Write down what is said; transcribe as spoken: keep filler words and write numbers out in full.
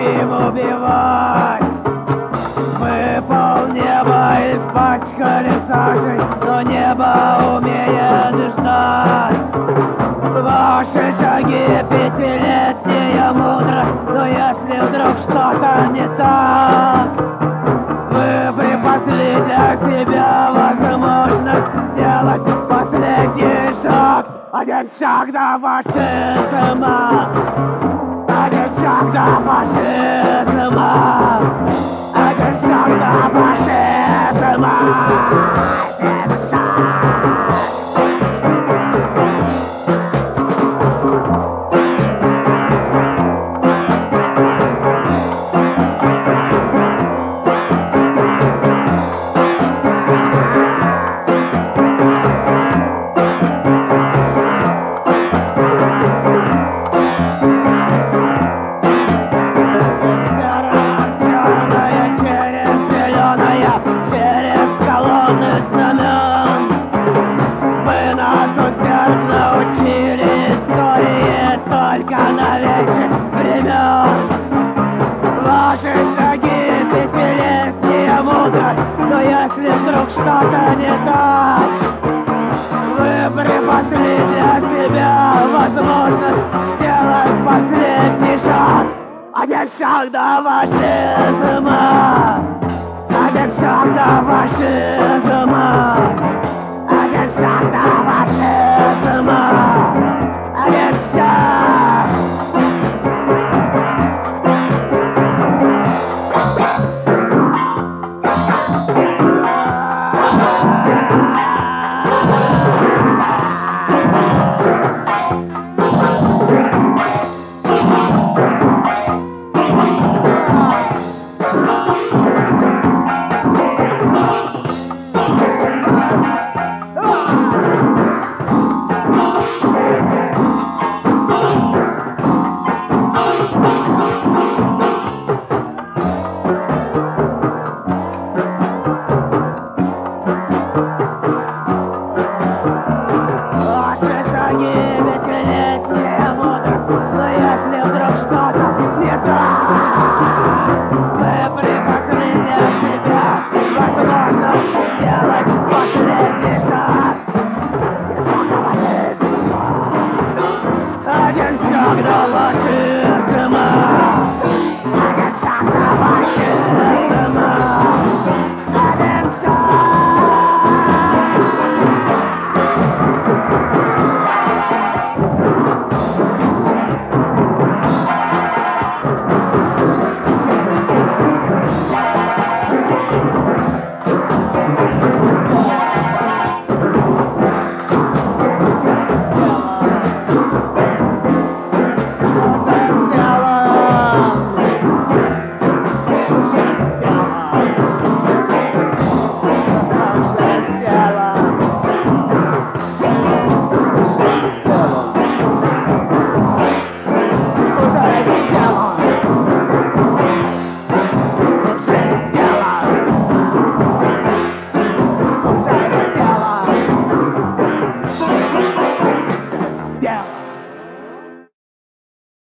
хотим убивать. Мы полнеба испачкали сажей, но небо умеет ждать. Ваши шаги пятилетняя мудрость, но если вдруг что-то не так, вы припасли для себя возможность сделать последний шаг. Один шаг до фашизма, один шаг до фашизма, один шаг до фашизма, один шаг. Учили истории только новейших времен. Ваши шаги пятилетняя мудрость, но если вдруг что-то не так, вы припасли для себя возможность сделать последний шаг. Один шаг до фашизма, один шаг до фашизма.